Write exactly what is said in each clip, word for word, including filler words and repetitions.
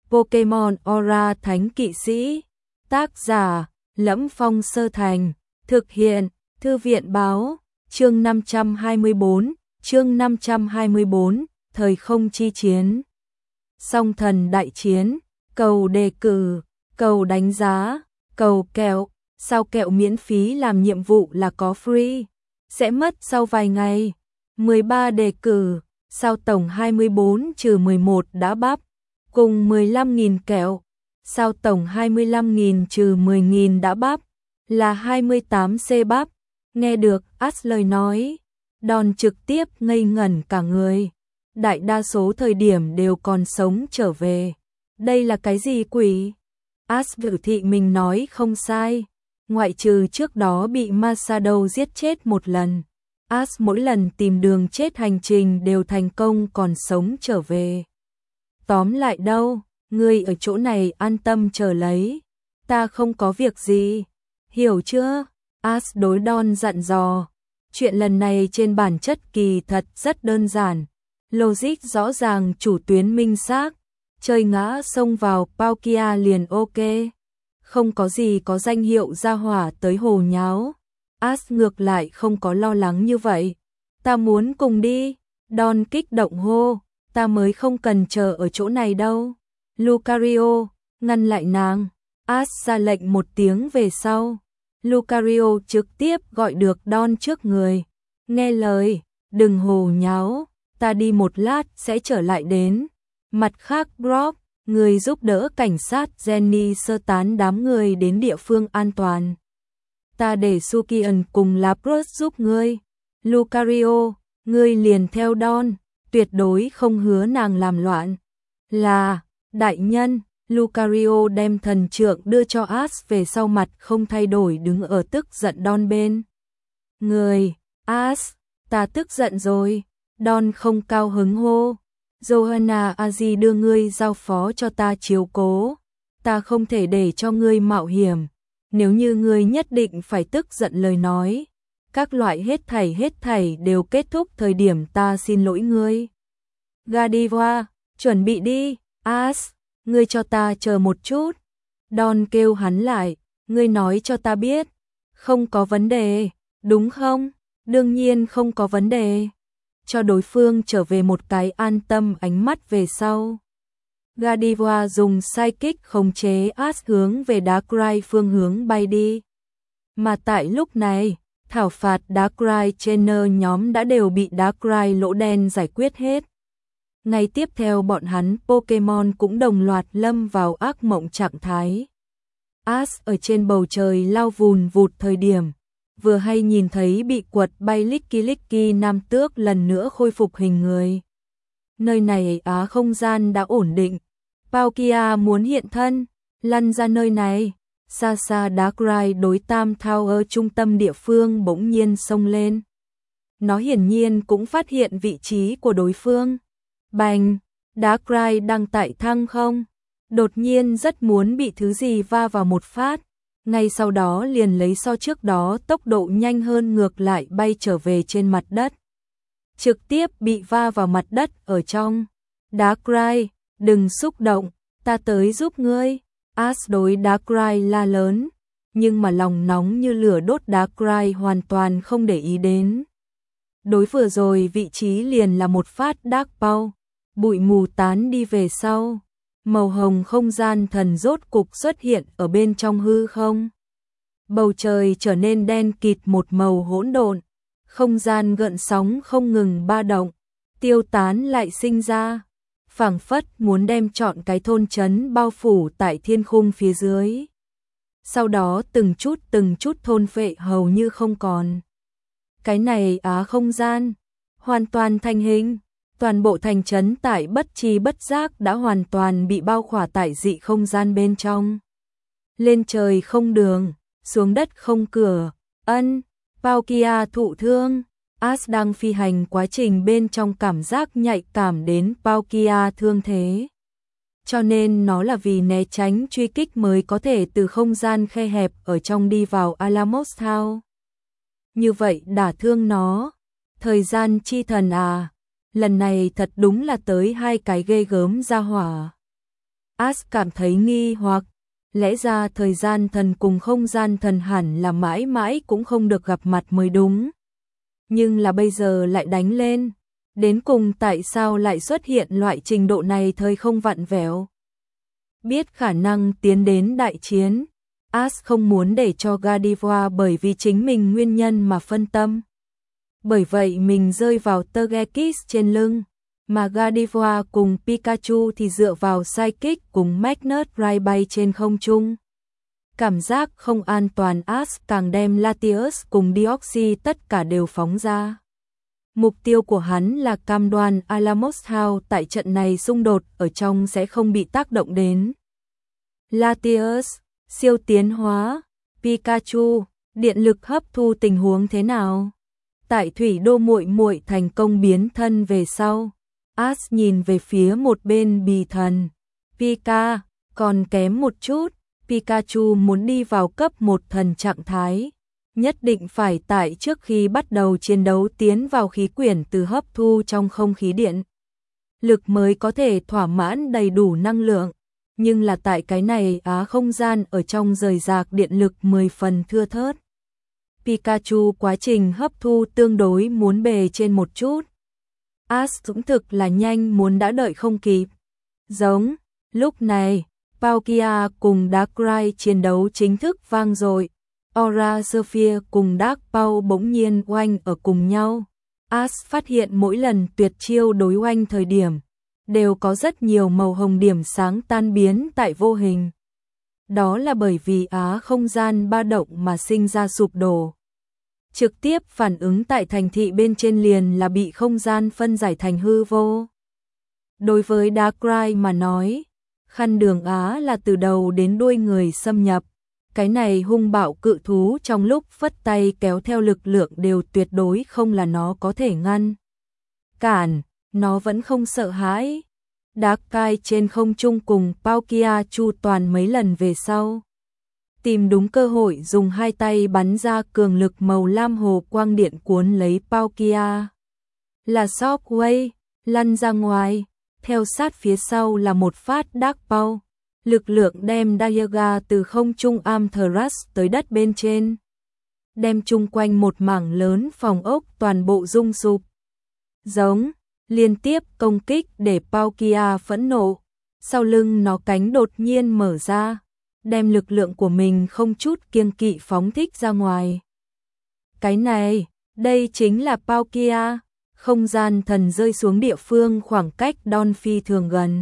Pokemon Aura Thánh Kỵ Sĩ. Tác giả: Lẫm Phong Sơ Thành. Thực hiện: Thư viện báo. Chương năm trăm hai mươi bốn, chương năm trăm hai mươi bốn, Thời không chi chiến. Song thần đại chiến, cầu đề cử, cầu đánh giá, cầu kẹo, sao kẹo miễn phí làm nhiệm vụ là có free, sẽ mất sau vài ngày. mười ba đề cử, sao tổng hai mươi bốn trừ mười một đã bắp, cùng mười lăm nghìn kẹo, sao tổng hai mươi lăm nghìn trừ mười nghìn đã bắp, là hai mươi tám C bắp. Nghe được Ash lời nói, Đòn trực tiếp ngây ngẩn cả người. Đại đa số thời điểm đều còn sống trở về. Đây là cái gì quỷ? Ash biểu thị mình nói không sai. Ngoại trừ trước đó bị Masado giết chết một lần, Ash mỗi lần tìm đường chết hành trình đều thành công còn sống trở về. Tóm lại đâu, ngươi ở chỗ này an tâm chờ lấy. Ta không có việc gì. Hiểu chưa? Ash đối Don dặn dò. Chuyện lần này trên bản chất kỳ thật rất đơn giản. Logic rõ ràng, chủ tuyến minh xác. Chơi ngã xông vào Palkia liền ok. Không có gì có danh hiệu ra hỏa tới hồ nháo. Ash ngược lại không có lo lắng như vậy. Ta muốn cùng đi. Don kích động hô. Ta mới không cần chờ ở chỗ này đâu. Lucario ngăn lại nàng. Ash ra lệnh một tiếng về sau. Lucario trực tiếp gọi được Don trước người. Nghe lời, đừng hồ nháo, ta đi một lát sẽ trở lại đến. Mặt khác Brock, người giúp đỡ cảnh sát Jenny sơ tán đám người đến địa phương an toàn. Ta để Sukian cùng Lapras giúp ngươi. Lucario, ngươi liền theo Don, tuyệt đối không hứa nàng làm loạn. Là, đại nhân. Lucario đem thần trượng đưa cho Ash về sau, mặt không thay đổi đứng ở tức giận Don bên người. Ash, ta tức giận rồi. Don không cao hứng hô. Johanna Aji đưa ngươi giao phó cho ta chiếu cố. Ta không thể để cho ngươi mạo hiểm. Nếu như ngươi nhất định phải tức giận lời nói, các loại hết thảy hết thảy đều kết thúc thời điểm ta xin lỗi ngươi. Godiva, chuẩn bị đi. Ash, ngươi cho ta chờ một chút. Don kêu hắn lại. Ngươi nói cho ta biết. Không có vấn đề, đúng không? Đương nhiên không có vấn đề. Cho đối phương trở về một cái an tâm ánh mắt về sau. Godiva dùng psychic khống chế Ash hướng về Darkrai phương hướng bay đi. Mà tại lúc này, thảo phạt Darkrai trainer nhóm đã đều bị Darkrai lỗ đen giải quyết hết. Ngày tiếp theo bọn hắn Pokemon cũng đồng loạt lâm vào ác mộng trạng thái. Ash ở trên bầu trời lao vùn vụt thời điểm, vừa hay nhìn thấy bị quật bay Licky-Licky nam tước lần nữa khôi phục hình người. Nơi này á không gian đã ổn định. Palkia muốn hiện thân, lăn ra nơi này. Xa xa Darkrai đối Tam Tower trung tâm địa phương bỗng nhiên xông lên. Nó hiển nhiên cũng phát hiện vị trí của đối phương. Bành, Darkrai đang tại thăng không? Đột nhiên rất muốn bị thứ gì va vào một phát. Ngay sau đó liền lấy so trước đó tốc độ nhanh hơn ngược lại bay trở về trên mặt đất. Trực tiếp bị va vào mặt đất ở trong. Darkrai, đừng xúc động, ta tới giúp ngươi. Ash đối Darkrai la lớn. Nhưng mà lòng nóng như lửa đốt Darkrai hoàn toàn không để ý đến. Đối vừa rồi vị trí liền là một phát Dark Ball. Bụi mù tán đi về sau. Màu hồng không gian thần rốt cục xuất hiện ở bên trong hư không. Bầu trời trở nên đen kịt một màu hỗn độn. Không gian gợn sóng không ngừng ba động. Tiêu tán lại sinh ra. Phảng phất muốn đem trọn cái thôn trấn bao phủ tại thiên khung phía dưới. Sau đó từng chút từng chút thôn phệ hầu như không còn. Cái này á không gian. Hoàn toàn thành hình. Toàn bộ thành trấn tại bất tri bất giác đã hoàn toàn bị bao khỏa tại dị không gian bên trong. Lên trời không đường, xuống đất không cửa. Ân, Palkia thụ thương. Ash đang phi hành quá trình bên trong cảm giác nhạy cảm đến Palkia thương thế. Cho nên nó là vì né tránh truy kích mới có thể từ không gian khe hẹp ở trong đi vào Alamos Town. Như vậy đả thương nó. Thời gian chi thần à. Lần này thật đúng là tới hai cái ghê gớm ra hỏa. Ash cảm thấy nghi hoặc, lẽ ra thời gian thần cùng không gian thần hẳn là mãi mãi cũng không được gặp mặt mới đúng. Nhưng là bây giờ lại đánh lên, đến cùng tại sao lại xuất hiện loại trình độ này thời không vặn vẹo. Biết khả năng tiến đến đại chiến, Ash không muốn để cho Gardevoir bởi vì chính mình nguyên nhân mà phân tâm. Bởi vậy mình rơi vào Togekiss trên lưng, mà Gardevoir cùng Pikachu thì dựa vào Psychic cùng Magnet Ride bay trên không trung. Cảm giác không an toàn Ash càng đem Latios cùng Deoxys tất cả đều phóng ra. Mục tiêu của hắn là cam đoan Alamos House tại trận này xung đột ở trong sẽ không bị tác động đến. Latios, siêu tiến hóa, Pikachu, điện lực hấp thu tình huống thế nào? Tại thủy đô muội muội thành công biến thân về sau, Ash nhìn về phía một bên bì thần. Pika, còn kém một chút, Pikachu muốn đi vào cấp một thần trạng thái. Nhất định phải tại trước khi bắt đầu chiến đấu tiến vào khí quyển từ hấp thu trong không khí điện. Lực mới có thể thỏa mãn đầy đủ năng lượng. Nhưng là tại cái này á không gian ở trong rời rạc điện lực mười phần thưa thớt. Pikachu quá trình hấp thu tương đối muốn bề trên một chút. Ash cũng thực là nhanh muốn đã đợi không kịp. Giống, lúc này, Palkia cùng Darkrai chiến đấu chính thức vang dội. Aura Sphere cùng Dark Pau bỗng nhiên oanh ở cùng nhau. Ash phát hiện mỗi lần tuyệt chiêu đối oanh thời điểm, đều có rất nhiều màu hồng điểm sáng tan biến tại vô hình. Đó là bởi vì á không gian ba động mà sinh ra sụp đổ. Trực tiếp phản ứng tại thành thị bên trên liền là bị không gian phân giải thành hư vô. Đối với Darkrai mà nói, khăn đường á là từ đầu đến đuôi người xâm nhập. Cái này hung bạo cự thú trong lúc phất tay kéo theo lực lượng đều tuyệt đối không là nó có thể ngăn. Cản, nó vẫn không sợ hãi. Darkrai trên không trung cùng Palkia chu toàn mấy lần về sau. Tìm đúng cơ hội dùng hai tay bắn ra cường lực màu lam hồ quang điện cuốn lấy Palkia. Là Shockwave, lăn ra ngoài, theo sát phía sau là một phát Dark Pau. Lực lượng đem Dialga từ không trung Amaterasu tới đất bên trên. Đem chung quanh một mảng lớn phòng ốc toàn bộ rung sụp. Giống, liên tiếp công kích để Palkia phẫn nộ. Sau lưng nó cánh đột nhiên mở ra. Đem lực lượng của mình không chút kiêng kỵ phóng thích ra ngoài. Cái này, đây chính là Palkia. Không gian thần rơi xuống địa phương khoảng cách Don phi thường gần.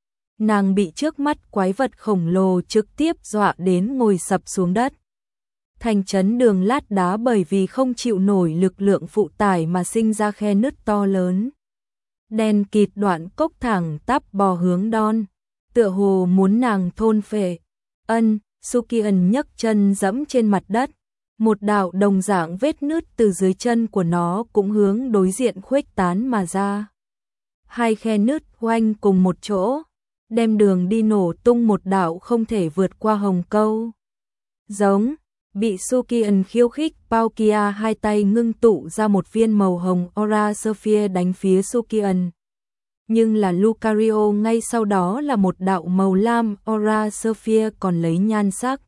Nàng bị trước mắt quái vật khổng lồ trực tiếp dọa đến ngồi sập xuống đất. Thành trấn đường lát đá bởi vì không chịu nổi lực lượng phụ tải mà sinh ra khe nứt to lớn. Đen kịt đoạn cốc thẳng tắp bò hướng Don, tựa hồ muốn nàng thôn phệ. Ân, Sukian nhấc chân dẫm trên mặt đất, một đạo đồng dạng vết nứt từ dưới chân của nó cũng hướng đối diện khuếch tán mà ra. Hai khe nứt oanh cùng một chỗ, đem đường đi nổ tung một đạo không thể vượt qua hồng câu. Giống, bị Sukian khiêu khích, Palkia hai tay ngưng tụ ra một viên màu hồng Aura Sphere đánh phía Sukian. Nhưng là Lucario ngay sau đó là một đạo màu lam Aura Sphere còn lấy nhan sắc.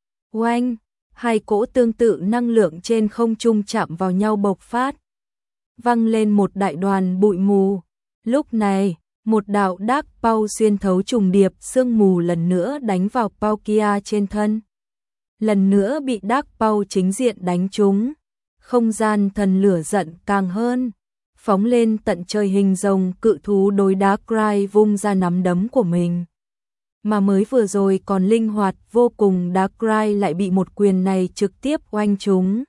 Oanh, hai cỗ tương tự năng lượng trên không trung chạm vào nhau bộc phát. Văng lên một đại đoàn bụi mù. Lúc này, một đạo Dark Pau xuyên thấu trùng điệp sương mù lần nữa đánh vào Palkia trên thân. Lần nữa bị Dark Pau chính diện đánh trúng. Không gian thần lửa giận càng hơn. Phóng lên tận trời hình rồng cự thú đối Darkrai vung ra nắm đấm của mình. Mà mới vừa rồi còn linh hoạt vô cùng Darkrai lại bị một quyền này trực tiếp oanh trúng.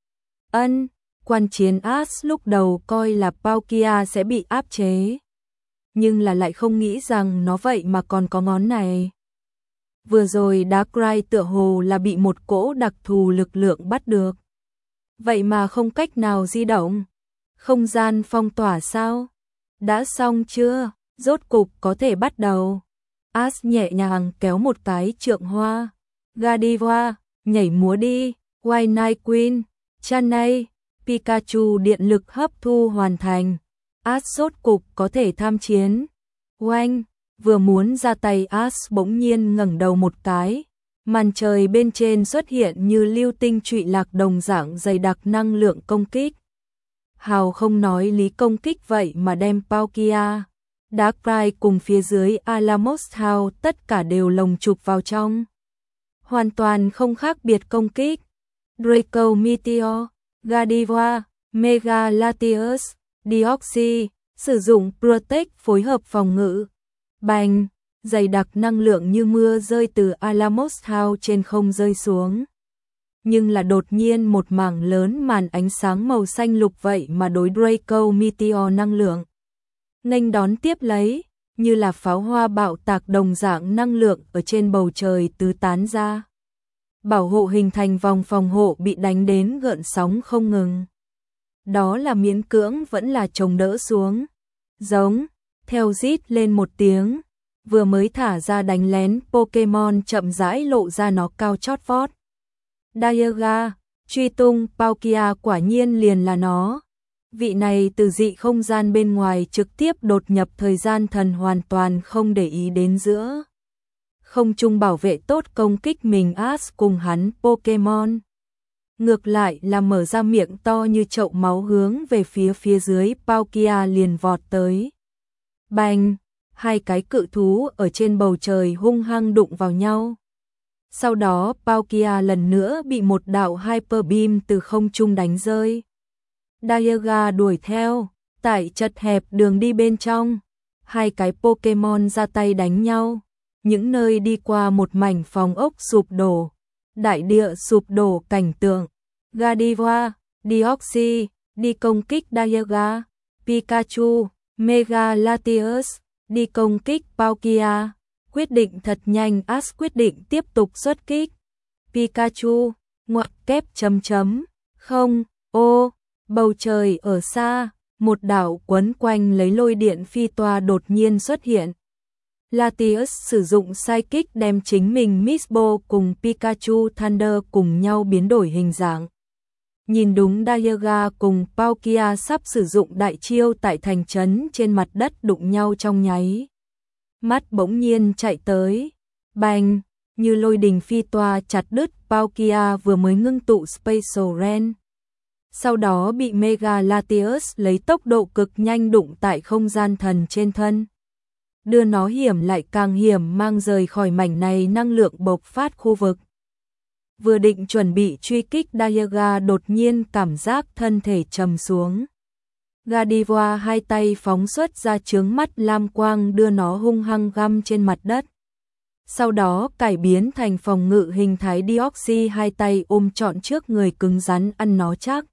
Ân, quan chiến Ash lúc đầu coi là Palkia sẽ bị áp chế. Nhưng là lại không nghĩ rằng nó vậy mà còn có ngón này. Vừa rồi Darkrai tựa hồ là bị một cỗ đặc thù lực lượng bắt được. Vậy mà không cách nào di động. Không gian phong tỏa sao? Đã xong chưa? Rốt cục có thể bắt đầu. Ash nhẹ nhàng kéo một cái trượng hoa. Gardevoir, nhảy múa đi. White Night Queen, Chanay, Pikachu điện lực hấp thu hoàn thành. Ash rốt cục có thể tham chiến. Oanh, vừa muốn ra tay Ash bỗng nhiên ngẩng đầu một cái, màn trời bên trên xuất hiện như lưu tinh trụy lạc đồng dạng dày đặc năng lượng công kích. Hào không nói lý công kích vậy mà đem Palkia, Darkrai cùng phía dưới Alamos House tất cả đều lồng chụp vào trong. Hoàn toàn không khác biệt công kích. Draco Meteor, Gardevoir, Mega Latios, Deoxys, sử dụng Protect phối hợp phòng ngự. Bành, dày đặc năng lượng như mưa rơi từ Alamos House trên không rơi xuống. Nhưng là đột nhiên một mảng lớn màn ánh sáng màu xanh lục vậy mà đối Draco Meteor năng lượng. Nghênh đón tiếp lấy, như là pháo hoa bạo tạc đồng dạng năng lượng ở trên bầu trời tứ tán ra. Bảo hộ hình thành vòng phòng hộ bị đánh đến gợn sóng không ngừng. Đó là miễn cưỡng vẫn là chống đỡ xuống. Giống, theo rít lên một tiếng, vừa mới thả ra đánh lén Pokemon chậm rãi lộ ra nó cao chót vót. Dialga, truy tung Palkia quả nhiên liền là nó. Vị này từ dị không gian bên ngoài trực tiếp đột nhập thời gian thần hoàn toàn không để ý đến giữa. Không chung bảo vệ tốt công kích mình Ash cùng hắn Pokemon. Ngược lại là mở ra miệng to như chậu máu hướng về phía phía dưới Palkia liền vọt tới. Bành, hai cái cự thú ở trên bầu trời hung hăng đụng vào nhau. Sau đó Palkia lần nữa bị một đạo Hyper Beam từ không trung đánh rơi. Dialga đuổi theo, tại chật hẹp đường đi bên trong, hai cái Pokemon ra tay đánh nhau, những nơi đi qua một mảnh phòng ốc sụp đổ, đại địa sụp đổ cảnh tượng. Gardevoir, Deoxys, đi công kích Dialga, Pikachu, Mega Latios, đi công kích Palkia, quyết định thật nhanh Ash quyết định tiếp tục xuất kích. Pikachu, ngoặc kép chấm chấm, không, ô, bầu trời ở xa, một đảo quấn quanh lấy lôi điện phi toa đột nhiên xuất hiện. Latios sử dụng Psychic đem chính mình Misbo cùng Pikachu Thunder cùng nhau biến đổi hình dạng. Nhìn đúng Dialga cùng Palkia sắp sử dụng đại chiêu tại thành trấn trên mặt đất đụng nhau trong nháy. Mắt bỗng nhiên chạy tới, bành, như lôi đình phi toa chặt đứt Palkia vừa mới ngưng tụ Special Ren. Sau đó bị Mega Latios lấy tốc độ cực nhanh đụng tại không gian thần trên thân. Đưa nó hiểm lại càng hiểm mang rời khỏi mảnh này năng lượng bộc phát khu vực. Vừa định chuẩn bị truy kích Dialga đột nhiên cảm giác thân thể trầm xuống. Gardevoir hai tay phóng xuất ra chướng mắt lam quang đưa nó hung hăng găm trên mặt đất. Sau đó cải biến thành phòng ngự hình thái Deoxys hai tay ôm trọn trước người cứng rắn ăn nó chắc.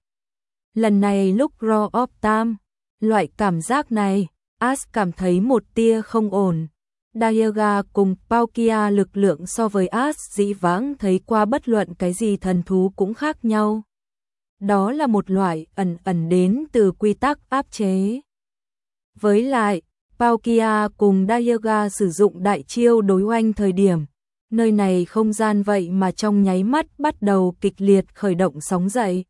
Lần này lúc Roar of Time, loại cảm giác này, Ash cảm thấy một tia không ổn. Dialga cùng Palkia lực lượng so với Ash dĩ vãng thấy qua bất luận cái gì thần thú cũng khác nhau. Đó là một loại ẩn ẩn đến từ quy tắc áp chế. Với lại, Palkia cùng Dialga sử dụng đại chiêu đối oanh thời điểm, nơi này không gian vậy mà trong nháy mắt bắt đầu kịch liệt khởi động sóng dậy.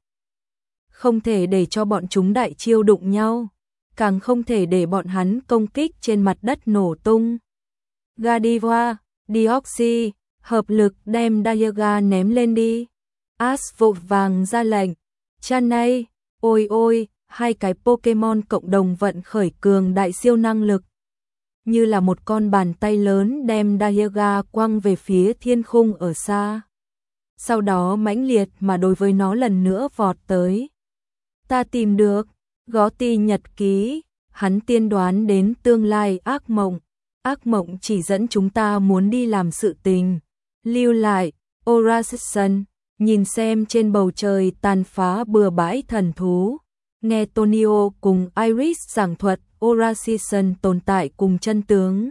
Không thể để cho bọn chúng đại chiêu đụng nhau, càng không thể để bọn hắn công kích trên mặt đất nổ tung. Gardevoir, Deoxys, hợp lực đem Dialga ném lên đi. Ash vội vàng ra lệnh. Chanay, ôi ôi, hai cái Pokemon cộng đồng vận khởi cường đại siêu năng lực. Như là một con bàn tay lớn đem Dialga quăng về phía thiên khung ở xa. Sau đó mãnh liệt mà đối với nó lần nữa vọt tới. Ta tìm được, gó ti nhật ký, hắn tiên đoán đến tương lai ác mộng. Ác mộng chỉ dẫn chúng ta muốn đi làm sự tình. Lưu lại, Orasison, nhìn xem trên bầu trời tàn phá bừa bãi thần thú. Nghe Tonio cùng Iris giảng thuật Orasison tồn tại cùng chân tướng.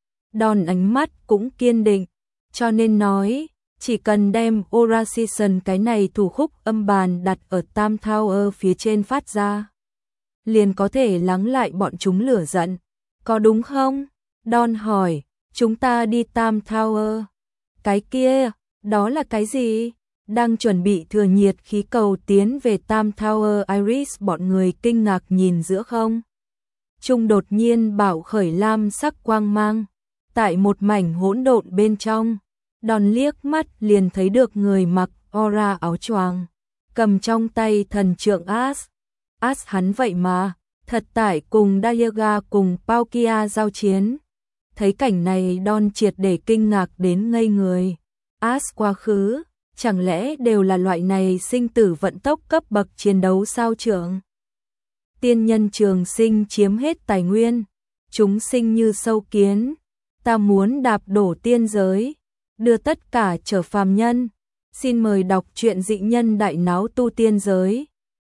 Đòn ánh mắt cũng kiên định, cho nên nói, chỉ cần đem Orasison cái này thủ khúc âm bàn đặt ở Tam Tower phía trên phát ra, liền có thể lắng lại bọn chúng lửa giận. Có đúng không? Don hỏi, chúng ta đi Tam Tower. Cái kia, đó là cái gì? Đang chuẩn bị thừa nhiệt khí cầu tiến về Tam Tower Iris bọn người kinh ngạc nhìn giữa không. Trung đột nhiên bảo khởi lam sắc quang mang. tại một mảnh hỗn độn bên trong, Đòn liếc mắt liền thấy được người mặc aura áo choàng, cầm trong tay thần trượng As. As hắn vậy mà, thật tại cùng Dayaga cùng Palkia giao chiến. Thấy cảnh này Đòn triệt để kinh ngạc đến ngây người. As quá khứ, chẳng lẽ đều là loại này sinh tử vận tốc cấp bậc chiến đấu sao trưởng? Tiên nhân trường sinh chiếm hết tài nguyên, chúng sinh như sâu kiến, ta muốn đạp đổ tiên giới, đưa tất cả trở phàm nhân. Xin mời đọc truyện Dị Nhân Đại Náo Tu Tiên Giới.